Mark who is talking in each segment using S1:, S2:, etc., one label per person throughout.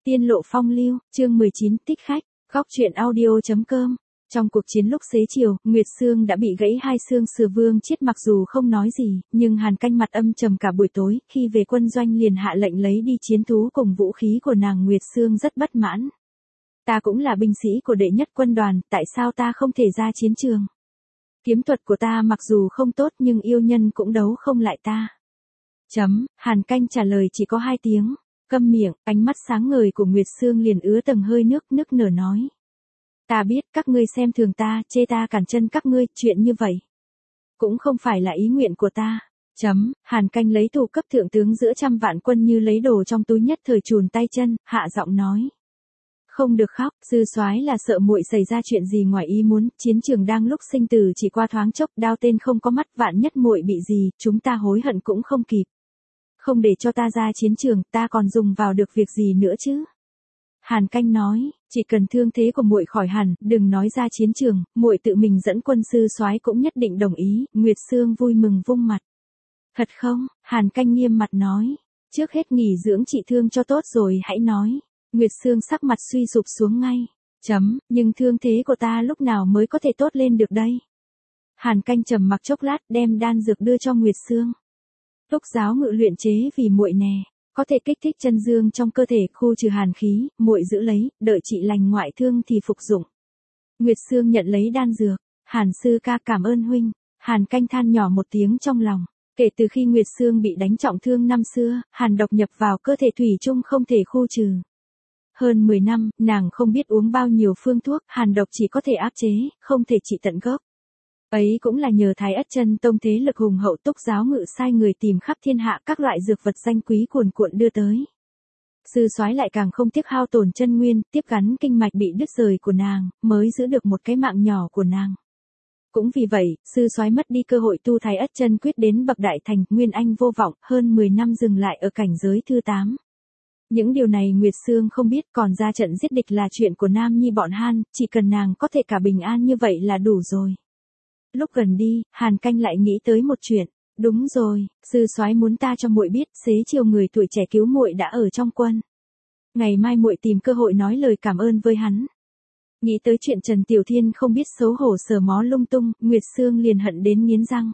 S1: Tiên lộ phong lưu, chương 19, thích khách, góc truyện audio.com. Trong cuộc chiến lúc xế chiều, Nguyệt Sương đã bị gãy hai xương sườn. Vương Chiết mặc dù không nói gì, nhưng Hàn Canh mặt âm trầm cả buổi tối, khi về quân doanh liền hạ lệnh lấy đi chiến thú cùng vũ khí của nàng. Nguyệt Sương rất bất mãn. Ta cũng là binh sĩ của đệ nhất quân đoàn, tại sao ta không thể ra chiến trường? Kiếm thuật của ta mặc dù không tốt nhưng yêu nhân cũng đấu không lại ta. Hàn Canh trả lời chỉ có 2 tiếng. Câm miệng, ánh mắt sáng ngời của Nguyệt Sương liền ứa tầng hơi nước, nức nở nói. Ta biết các ngươi xem thường ta, chê ta cản chân các ngươi, chuyện như vậy cũng không phải là ý nguyện của ta. Hàn Canh lấy thủ cấp thượng tướng giữa trăm vạn quân như lấy đồ trong túi, nhất thời chùn tay chân, hạ giọng nói. Không được khóc, sư soái là sợ muội xảy ra chuyện gì ngoài ý muốn, chiến trường đang lúc sinh tử chỉ qua thoáng chốc, đao tên không có mắt, vạn nhất muội bị gì, chúng ta hối hận cũng không kịp. Không để cho ta ra chiến trường, ta còn dùng vào được việc gì nữa chứ? Hàn Canh nói, chỉ cần thương thế của muội khỏi hẳn, đừng nói ra chiến trường, muội tự mình dẫn quân, sư soái cũng nhất định đồng ý. Nguyệt Sương vui mừng vung mặt. Thật không? Hàn Canh nghiêm mặt nói, trước hết nghỉ dưỡng trị thương cho tốt rồi hãy nói. Nguyệt Sương sắc mặt suy sụp xuống ngay. Nhưng thương thế của ta lúc nào mới có thể tốt lên được đây? Hàn Canh trầm mặc chốc lát, đem đan dược đưa cho Nguyệt Sương. Túc giáo ngự luyện chế vì muội nè, có thể kích thích chân dương trong cơ thể, khu trừ hàn khí, muội giữ lấy, đợi trị lành ngoại thương thì phục dụng. Nguyệt Sương nhận lấy đan dược. Hàn sư ca cảm ơn huynh. Hàn Canh than nhỏ một tiếng trong lòng. Kể từ khi Nguyệt Sương bị đánh trọng thương năm xưa, hàn độc nhập vào cơ thể thủy chung không thể khu trừ. Hơn 10 năm, nàng không biết uống bao nhiêu phương thuốc, hàn độc chỉ có thể áp chế, không thể trị tận gốc. Ấy cũng là nhờ Thái Ất Chân Tông thế lực hùng hậu, Túc giáo ngự sai người tìm khắp thiên hạ các loại dược vật danh quý cuồn cuộn đưa tới. Sư soái lại càng không tiếc hao tổn chân nguyên, tiếp gắn kinh mạch bị đứt rời của nàng, mới giữ được một cái mạng nhỏ của nàng. Cũng vì vậy, sư soái mất đi cơ hội tu Thái Ất Chân quyết đến bậc đại thành, nguyên anh vô vọng, hơn 10 năm dừng lại ở cảnh giới thứ 8. Những điều này Nguyệt Sương không biết, còn ra trận giết địch là chuyện của Nam Nhi bọn Han, chỉ cần nàng có thể cả bình an như vậy là đủ rồi. Lúc gần đi, Hàn Canh lại nghĩ tới một chuyện. Đúng rồi, sư soái muốn ta cho muội biết, xế chiều người tuổi trẻ cứu muội đã ở trong quân. Ngày mai muội tìm cơ hội nói lời cảm ơn với hắn. Nghĩ tới chuyện Trần Tiểu Thiên không biết xấu hổ sờ mó lung tung, Nguyệt Sương liền hận đến nghiến răng.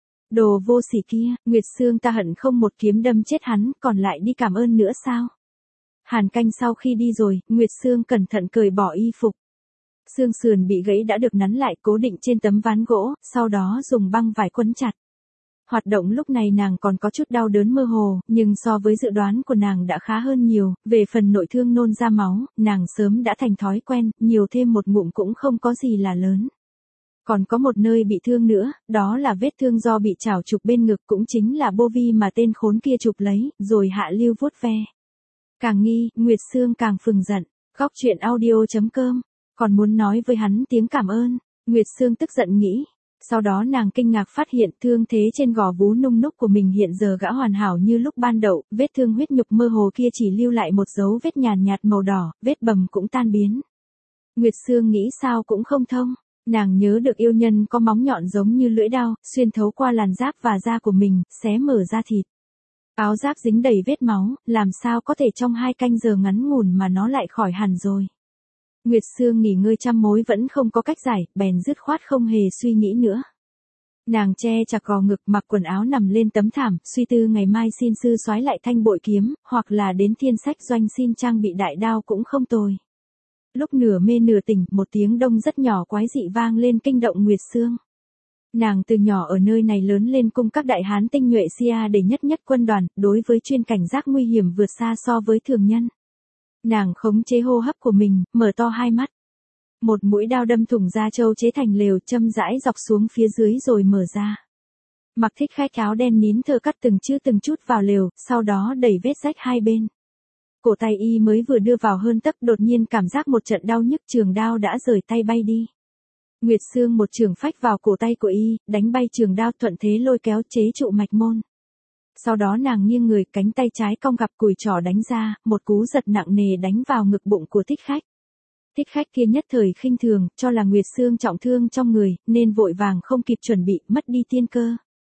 S1: Đồ vô sỉ kia, Nguyệt Sương ta hận không một kiếm đâm chết hắn, còn lại đi cảm ơn nữa sao? Hàn Canh sau khi đi rồi, Nguyệt Sương cẩn thận cởi bỏ y phục. Xương sườn bị gãy đã được nắn lại, cố định trên tấm ván gỗ, sau đó dùng băng vải quấn chặt. Hoạt động lúc này nàng còn có chút đau đớn mơ hồ, nhưng so với dự đoán của nàng đã khá hơn nhiều. Về phần nội thương nôn ra máu, nàng sớm đã thành thói quen, nhiều thêm một ngụm cũng không có gì là lớn. Còn có một nơi bị thương nữa, đó là vết thương do bị chảo chụp bên ngực, cũng chính là bô vi mà tên khốn kia chụp lấy, rồi hạ lưu vuốt ve. Càng nghi, Nguyệt Sương càng phừng giận. Góc truyện audio.com. Còn muốn nói với hắn tiếng cảm ơn. Nguyệt Sương tức giận nghĩ. Sau đó nàng kinh ngạc phát hiện thương thế trên gò vú nung núc của mình hiện giờ gã hoàn hảo như lúc ban đầu, vết thương huyết nhục mơ hồ kia chỉ lưu lại một dấu vết nhàn nhạt màu đỏ, vết bầm cũng tan biến. Nguyệt Sương nghĩ sao cũng không thông. Nàng nhớ được yêu nhân có móng nhọn giống như lưỡi dao, xuyên thấu qua làn giáp và da của mình, xé mở da thịt. Áo giáp dính đầy vết máu, làm sao có thể trong 2 canh giờ ngắn ngủn mà nó lại khỏi hẳn rồi. Nguyệt Sương nghỉ ngơi trăm mối vẫn không có cách giải, bèn dứt khoát không hề suy nghĩ nữa. Nàng che chặt gò ngực, mặc quần áo nằm lên tấm thảm, suy tư ngày mai xin sư soái lại thanh bội kiếm, hoặc là đến Thiên Sách doanh xin trang bị đại đao cũng không tồi. Lúc nửa mê nửa tỉnh, một tiếng đông rất nhỏ quái dị vang lên kinh động Nguyệt Sương. Nàng từ nhỏ ở nơi này lớn lên cung các đại hán tinh nhuệ Sia để nhất quân đoàn, đối với chuyên cảnh giác nguy hiểm vượt xa so với thường nhân. Nàng khống chế hô hấp của mình, mở to 2 mắt. Một mũi đao đâm thủng da trâu chế thành lều, châm rãi dọc xuống phía dưới rồi mở ra. Mặc thích khách áo đen nín thở cắt từng chút vào lều, sau đó đẩy vết rách 2 bên. Cổ tay y mới vừa đưa vào hơn tấc, đột nhiên cảm giác một trận đau nhức, trường đao đã rời tay bay đi. Nguyệt Sương một trường phách vào cổ tay của y, đánh bay trường đao, thuận thế lôi kéo chế trụ mạch môn. Sau đó nàng nghiêng người, cánh tay trái cong gặp cùi trỏ đánh ra, một cú giật nặng nề đánh vào ngực bụng của thích khách. Thích khách kia nhất thời khinh thường, cho là Nguyệt Sương trọng thương trong người, nên vội vàng không kịp chuẩn bị, mất đi tiên cơ.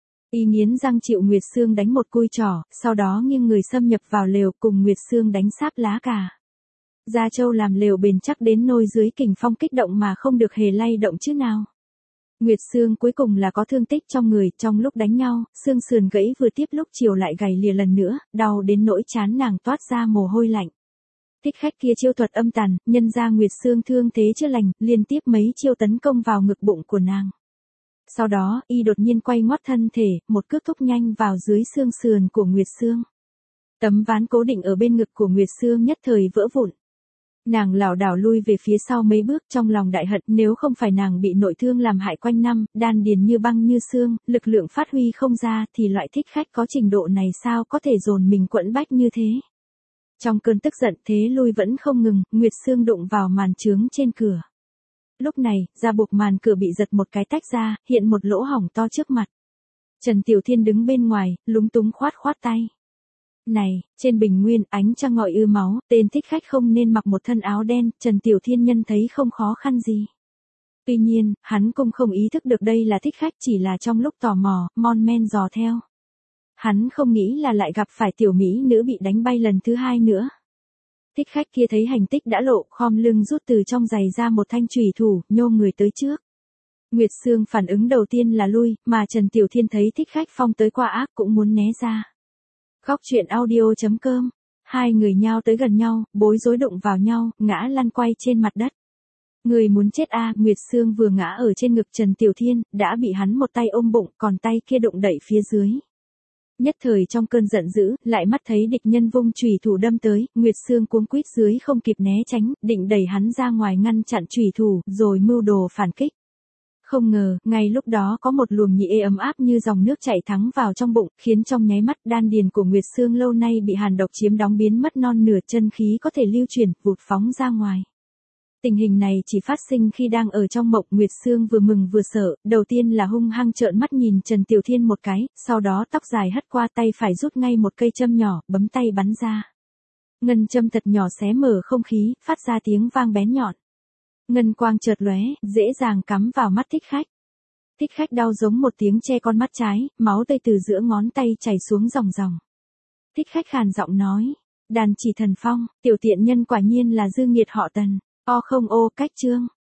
S1: Y nghiến răng chịu Nguyệt Sương đánh một cùi trỏ, sau đó nghiêng người xâm nhập vào lều cùng Nguyệt Sương đánh sáp lá cà. Gia Châu làm lều bền chắc đến nôi dưới kình phong kích động mà không được hề lay động chứ nào. Nguyệt Sương cuối cùng là có thương tích trong người, trong lúc đánh nhau, xương sườn gãy vừa tiếp lúc chiều lại gầy lìa lần nữa, đau đến nỗi trán nàng toát ra mồ hôi lạnh. Thích khách kia chiêu thuật âm tàn, nhân ra Nguyệt Sương thương thế chưa lành, liên tiếp mấy chiêu tấn công vào ngực bụng của nàng. Sau đó, y đột nhiên quay ngoắt thân thể, một cước thúc nhanh vào dưới xương sườn của Nguyệt Sương. Tấm ván cố định ở bên ngực của Nguyệt Sương nhất thời vỡ vụn. Nàng lảo đảo lui về phía sau mấy bước, trong lòng đại hận, nếu không phải nàng bị nội thương làm hại quanh năm, đan điền như băng như xương, lực lượng phát huy không ra thì loại thích khách có trình độ này sao có thể dồn mình quẫn bách như thế. Trong cơn tức giận thế lui vẫn không ngừng, Nguyệt Sương đụng vào màn trướng trên cửa. Lúc này, da buộc màn cửa bị giật một cái tách ra, hiện một lỗ hổng to trước mặt. Trần Tiểu Thiên đứng bên ngoài, lúng túng khoát khoát tay. Này, trên bình nguyên, ánh trăng ngọi ưa máu, tên thích khách không nên mặc một thân áo đen, Trần Tiểu Thiên nhân thấy không khó khăn gì. Tuy nhiên, hắn cũng không ý thức được đây là thích khách, chỉ là trong lúc tò mò, mon men dò theo. Hắn không nghĩ là lại gặp phải tiểu mỹ nữ bị đánh bay lần thứ hai nữa. Thích khách kia thấy hành tích đã lộ, khom lưng rút từ trong giày ra một thanh chùy thủ, nhô người tới trước. Nguyệt Sương phản ứng đầu tiên là lui, mà Trần Tiểu Thiên thấy thích khách phong tới qua ác cũng muốn né ra. Góc truyện audio.com. Hai người nhao tới gần nhau, bối rối đụng vào nhau, ngã lăn quay trên mặt đất. Người muốn chết a, Nguyệt Sương vừa ngã ở trên ngực Trần Tiểu Thiên, đã bị hắn một tay ôm bụng, còn tay kia đụng đẩy phía dưới. Nhất thời trong cơn giận dữ, lại mắt thấy địch nhân vung chùy thủ đâm tới, Nguyệt Sương cuống quýt dưới không kịp né tránh, định đẩy hắn ra ngoài ngăn chặn chùy thủ, rồi mưu đồ phản kích. Không ngờ, ngay lúc đó có một luồng nhị ê ấm áp như dòng nước chảy thắng vào trong bụng, khiến trong nháy mắt đan điền của Nguyệt Sương lâu nay bị hàn độc chiếm đóng biến mất non nửa, chân khí có thể lưu chuyển, vụt phóng ra ngoài. Tình hình này chỉ phát sinh khi đang ở trong mộng. Nguyệt Sương vừa mừng vừa sợ, đầu tiên là hung hăng trợn mắt nhìn Trần Tiểu Thiên một cái, sau đó tóc dài hất qua tay phải rút ngay một cây châm nhỏ, bấm tay bắn ra. Ngân châm thật nhỏ xé mở không khí, phát ra tiếng vang bén nhọn. Ngân quang chợt lóe, dễ dàng cắm vào mắt thích khách. Thích khách đau giống một tiếng che con mắt trái, máu tươi từ giữa ngón tay chảy xuống ròng ròng. Thích khách khàn giọng nói, đàn chỉ thần phong, tiểu tiện nhân quả nhiên là dư nghiệt họ Tần. O không ô cách chương.